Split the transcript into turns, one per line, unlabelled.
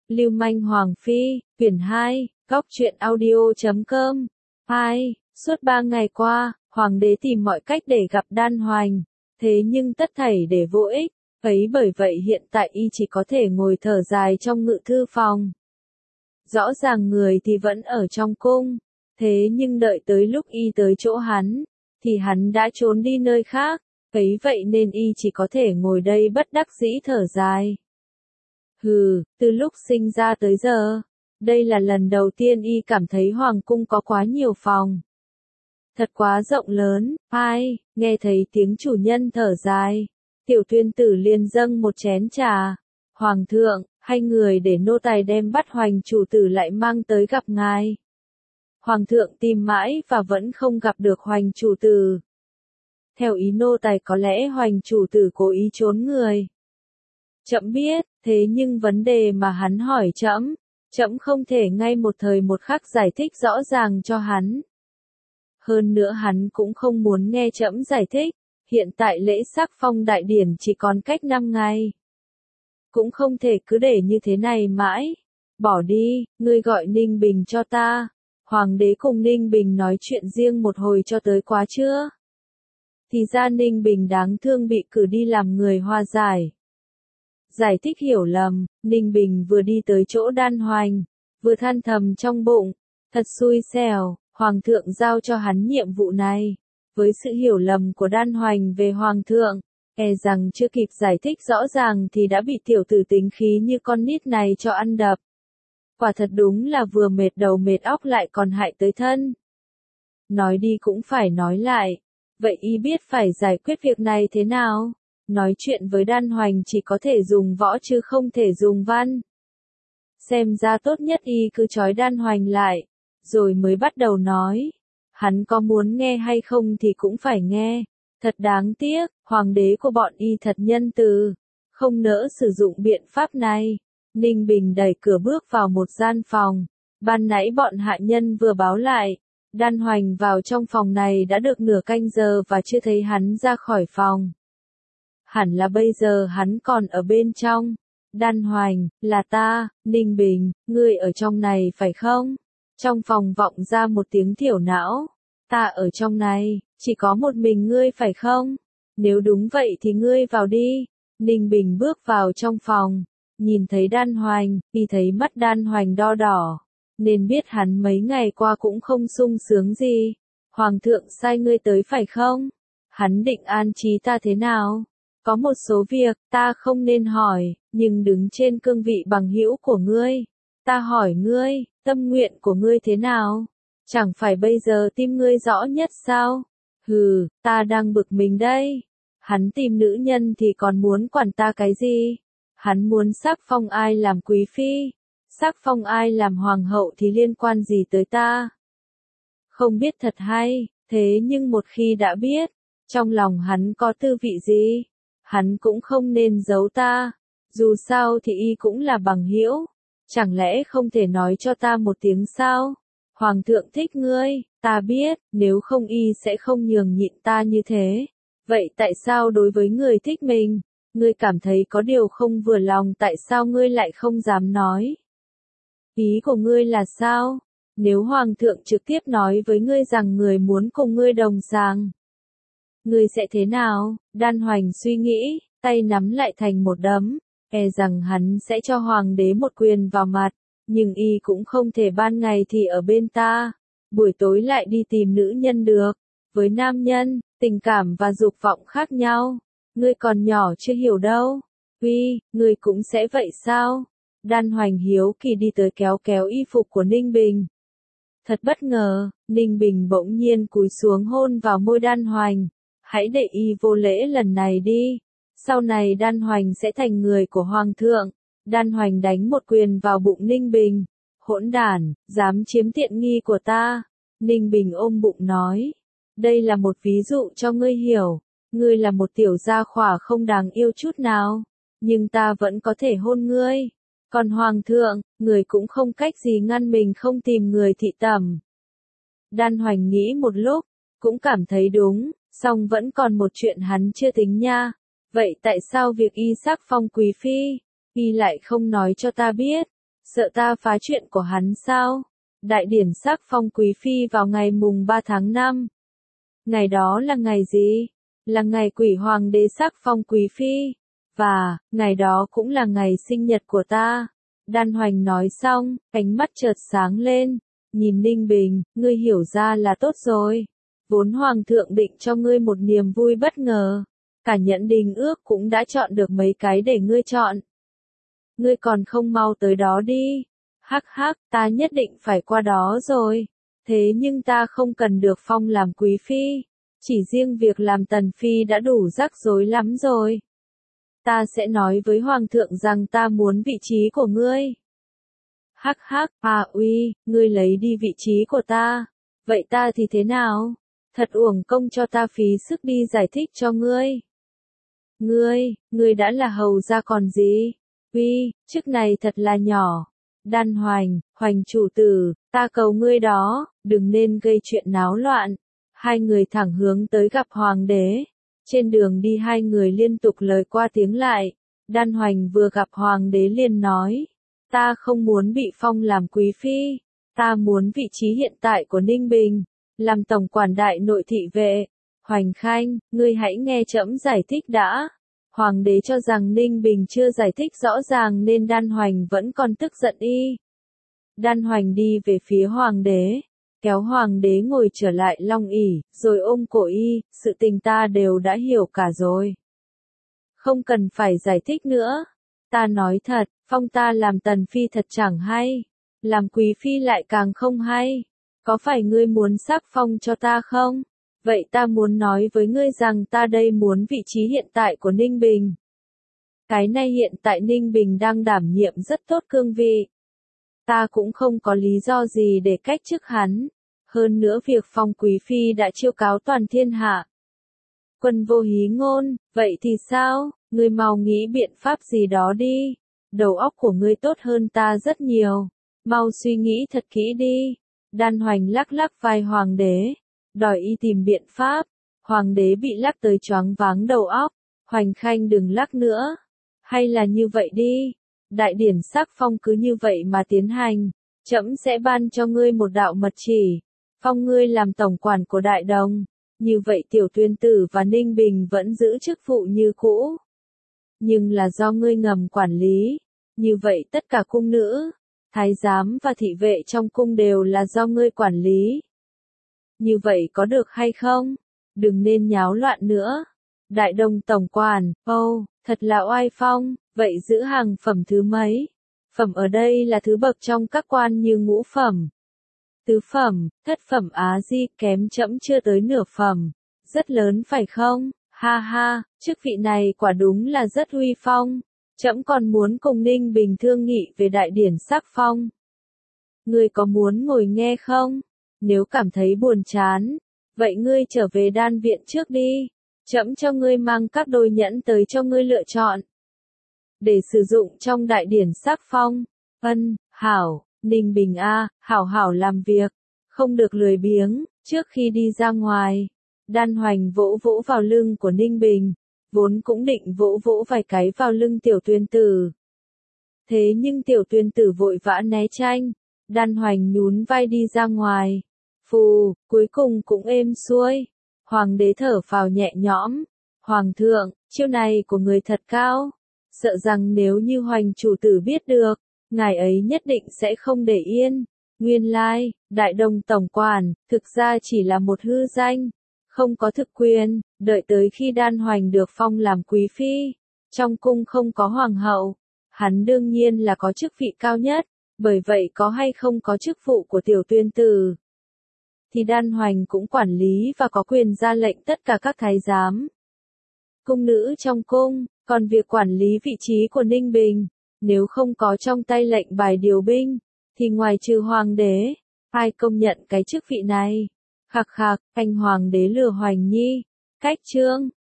Lưu manh Hoàng Phi, quyển 2, góc truyện audio.com. 2. Suốt 3 ngày qua, Hoàng đế tìm mọi cách để gặp Đan Hoành, thế nhưng tất thảy để vô ích, ấy bởi vậy hiện tại y chỉ có thể ngồi thở dài trong ngự thư phòng. Rõ ràng người thì vẫn ở trong cung, thế nhưng đợi tới lúc y tới chỗ hắn, thì hắn đã trốn đi nơi khác, ấy vậy nên y chỉ có thể ngồi đây bất đắc dĩ thở dài. Từ lúc sinh ra tới giờ, đây là lần đầu tiên y cảm thấy hoàng cung có quá nhiều phòng. Thật quá rộng lớn. Nghe thấy tiếng chủ nhân thở dài, Tiểu Tuyên Tử liền dâng một chén trà. Hoàng thượng, hay người để nô tài đem bắt Hoành chủ tử lại mang tới gặp ngài. Hoàng thượng tìm mãi và vẫn không gặp được Hoành chủ tử. Theo ý nô tài có lẽ Hoành chủ tử cố ý trốn người. Trẫm biết, thế nhưng vấn đề mà hắn hỏi trẫm không thể ngay một thời một khắc giải thích rõ ràng cho hắn. Hơn nữa hắn cũng không muốn nghe trẫm giải thích, hiện tại lễ sắc phong đại điển chỉ còn cách 5 ngày. Cũng không thể cứ để như thế này mãi. Bỏ đi, ngươi gọi Ninh Bình cho ta. Hoàng đế cùng Ninh Bình nói chuyện riêng một hồi cho tới quá chưa? Thì ra Ninh Bình đáng thương bị cử đi làm người hòa giải. Giải thích hiểu lầm, Ninh Bình vừa đi tới chỗ Đan Hoành, vừa than thầm trong bụng, thật xui xẻo, Hoàng thượng giao cho hắn nhiệm vụ này. Với sự hiểu lầm của Đan Hoành về Hoàng thượng, e rằng chưa kịp giải thích rõ ràng thì đã bị tiểu tử tính khí như con nít này cho ăn đập. Quả thật đúng là vừa mệt đầu mệt óc lại còn hại tới thân. Nói đi cũng phải nói lại, vậy y biết phải giải quyết việc này thế nào? Nói chuyện với Đan Hoành chỉ có thể dùng võ chứ không thể dùng văn. Xem ra tốt nhất y cứ trói Đan Hoành lại, rồi mới bắt đầu nói. Hắn có muốn nghe hay không thì cũng phải nghe. Thật đáng tiếc, hoàng đế của bọn y thật nhân từ, không nỡ sử dụng biện pháp này. Ninh Bình đẩy cửa bước vào một gian phòng. Ban nãy bọn hạ nhân vừa báo lại, Đan Hoành vào trong phòng này đã được nửa canh giờ và chưa thấy hắn ra khỏi phòng. Hẳn là bây giờ hắn còn ở bên trong. Đan Hoành, là ta, Ninh Bình, ngươi ở trong này phải không? Trong phòng vọng ra một tiếng thiểu não. Ta ở trong này, chỉ có một mình ngươi phải không? Nếu đúng vậy thì ngươi vào đi. Ninh Bình bước vào trong phòng, nhìn thấy Đan Hoành, thì thấy mắt Đan Hoành đo đỏ, nên biết hắn mấy ngày qua cũng không sung sướng gì. Hoàng thượng sai ngươi tới phải không? Hắn định an trí ta thế nào? Có một số việc ta không nên hỏi, nhưng đứng trên cương vị bằng hữu của ngươi, ta hỏi ngươi, tâm nguyện của ngươi thế nào? Chẳng phải bây giờ tim ngươi rõ nhất sao? Ta đang bực mình đây. Hắn tìm nữ nhân thì còn muốn quản ta cái gì? Hắn muốn sắc phong ai làm quý phi, sắc phong ai làm hoàng hậu thì liên quan gì tới ta? Không biết thật hay, thế nhưng một khi đã biết, trong lòng hắn có tư vị gì? Hắn cũng không nên giấu ta, dù sao thì y cũng là bằng hữu, chẳng lẽ không thể nói cho ta một tiếng sao? Hoàng thượng thích ngươi, ta biết, nếu không y sẽ không nhường nhịn ta như thế. Vậy tại sao đối với người thích mình, ngươi cảm thấy có điều không vừa lòng, tại sao ngươi lại không dám nói? Ý của ngươi là sao? Nếu Hoàng thượng trực tiếp nói với ngươi rằng người muốn cùng ngươi đồng sàng, ngươi sẽ thế nào? Đan Hoành suy nghĩ, tay nắm lại thành một đấm, e rằng hắn sẽ cho hoàng đế một quyền vào mặt, nhưng y cũng không thể ban ngày thì ở bên ta, buổi tối lại đi tìm nữ nhân được. Với nam nhân, tình cảm và dục vọng khác nhau, ngươi còn nhỏ chưa hiểu đâu. Ngươi cũng sẽ vậy sao? Đan Hoành hiếu kỳ đi tới kéo kéo y phục của Ninh Bình. Thật bất ngờ, Ninh Bình bỗng nhiên cúi xuống hôn vào môi Đan Hoành. Hãy để y vô lễ lần này đi. Sau này Đan Hoành sẽ thành người của Hoàng thượng. Đan Hoành đánh một quyền vào bụng Ninh Bình. Hỗn đản, dám chiếm tiện nghi của ta. Ninh Bình ôm bụng nói. Đây là một ví dụ cho ngươi hiểu. Ngươi là một tiểu gia khỏa không đáng yêu chút nào. Nhưng ta vẫn có thể hôn ngươi. Còn Hoàng thượng, người cũng không cách gì ngăn mình không tìm người thị tẩm. Đan Hoành nghĩ một lúc, cũng cảm thấy đúng. Song vẫn còn một chuyện hắn chưa tính nha. Vậy tại sao việc y sắc phong quý phi, y lại không nói cho ta biết? Sợ ta phá chuyện của hắn sao? Đại điển sắc phong quý phi vào ngày mùng 3 tháng 5. Ngày đó là ngày gì? Là ngày quỷ hoàng đế sắc phong quý phi. Và, ngày đó cũng là ngày sinh nhật của ta. Đan Hoành nói xong, ánh mắt chợt sáng lên. Nhìn Ninh Bình, ngươi hiểu ra là tốt rồi. Vốn Hoàng thượng định cho ngươi một niềm vui bất ngờ. Cả Nhẫn Đình Ước cũng đã chọn được mấy cái để ngươi chọn. Ngươi còn không mau tới đó đi. Hắc hắc, ta nhất định phải qua đó rồi. Thế nhưng ta không cần được phong làm quý phi. Chỉ riêng việc làm tần phi đã đủ rắc rối lắm rồi. Ta sẽ nói với Hoàng thượng rằng ta muốn vị trí của ngươi. Hắc hắc, uy, ngươi lấy đi vị trí của ta. Vậy ta thì thế nào? Thật uổng công cho ta phí sức đi giải thích cho ngươi. Ngươi đã là hầu gia còn gì? Uy, chức này thật là nhỏ. Đan Hoành, Hoành chủ tử, ta cầu ngươi đó, đừng nên gây chuyện náo loạn. Hai người thẳng hướng tới gặp hoàng đế. Trên đường đi hai người liên tục lời qua tiếng lại. Đan Hoành vừa gặp hoàng đế liền nói. Ta không muốn bị phong làm quý phi. Ta muốn vị trí hiện tại của Ninh Bình. Làm tổng quản đại nội thị vệ. Hoành Khanh, ngươi hãy nghe trẫm giải thích đã. Hoàng đế cho rằng Ninh Bình chưa giải thích rõ ràng nên Đan Hoành vẫn còn tức giận y. Đan Hoành đi về phía hoàng đế. Kéo hoàng đế ngồi trở lại long ỷ, rồi ôm cổ y, sự tình ta đều đã hiểu cả rồi. Không cần phải giải thích nữa. Ta nói thật, phong ta làm tần phi thật chẳng hay. Làm quý phi lại càng không hay. Có phải ngươi muốn sắc phong cho ta không? Vậy ta muốn nói với ngươi rằng ta đây muốn vị trí hiện tại của Ninh Bình. Cái này hiện tại Ninh Bình đang đảm nhiệm rất tốt cương vị. Ta cũng không có lý do gì để cách chức hắn. Hơn nữa việc phong quý phi đã chiêu cáo toàn thiên hạ. Quân vô hí ngôn, vậy thì sao? Ngươi mau nghĩ biện pháp gì đó đi. Đầu óc của ngươi tốt hơn ta rất nhiều. Mau suy nghĩ thật kỹ đi. Đan Hoành lắc lắc vai hoàng đế. Đòi y tìm biện pháp. Hoàng đế bị lắc tới choáng váng đầu óc. Hoành Khanh đừng lắc nữa. Hay là như vậy đi. Đại điển sắc phong cứ như vậy mà tiến hành. Trẫm sẽ ban cho ngươi một đạo mật chỉ. Phong ngươi làm tổng quản của Đại Đồng. Như vậy Tiểu Tuyên Tử và Ninh Bình vẫn giữ chức vụ như cũ. Nhưng là do ngươi ngầm quản lý. Như vậy tất cả cung nữ, thái giám và thị vệ trong cung đều là do ngươi quản lý. Như vậy có được hay không? Đừng nên nháo loạn nữa. Đại Đồng tổng quản, thật là oai phong, vậy giữ hàng phẩm thứ mấy? Phẩm ở đây là thứ bậc trong các quan như ngũ phẩm, tứ phẩm, thất phẩm Á-di, kém trẫm chưa tới nửa phẩm. Rất lớn phải không? Ha ha, chức vị này quả đúng là rất uy phong. Trẫm còn muốn cùng Ninh Bình thương nghị về đại điển sắc phong. Ngươi có muốn ngồi nghe không? Nếu cảm thấy buồn chán, vậy ngươi trở về đan viện trước đi. Trẫm cho ngươi mang các đôi nhẫn tới cho ngươi lựa chọn. Để sử dụng trong đại điển sắc phong. Hảo, Ninh Bình hảo hảo làm việc. Không được lười biếng, trước khi đi ra ngoài. Đan Hoành vỗ vỗ vào lưng của Ninh Bình. Vốn cũng định vỗ vỗ vài cái vào lưng Tiểu Tuyên Tử. Thế nhưng Tiểu Tuyên Tử vội vã né tránh. Đan Hoành nhún vai đi ra ngoài. Phù, cuối cùng cũng êm xuôi. Hoàng đế thở phào nhẹ nhõm. Hoàng thượng, chiêu này của người thật cao. Sợ rằng nếu như Hoành chủ tử biết được, ngài ấy nhất định sẽ không để yên. Nguyên lai, Đại Đồng tổng quản, thực ra chỉ là một hư danh. Không có thực quyền, đợi tới khi Đan Hoành được phong làm quý phi. Trong cung không có hoàng hậu. Hắn đương nhiên là có chức vị cao nhất. Bởi vậy có hay không có chức vụ của Tiểu Tuyên Tử, thì Đan Hoành cũng quản lý và có quyền ra lệnh tất cả các thái giám, cung nữ trong cung, còn việc quản lý vị trí của Ninh Bình, nếu không có trong tay lệnh bài điều binh, thì ngoài trừ hoàng đế, ai công nhận cái chức vị này? Khạc khạc, anh hoàng đế lừa Hoành Nhi. Cách chương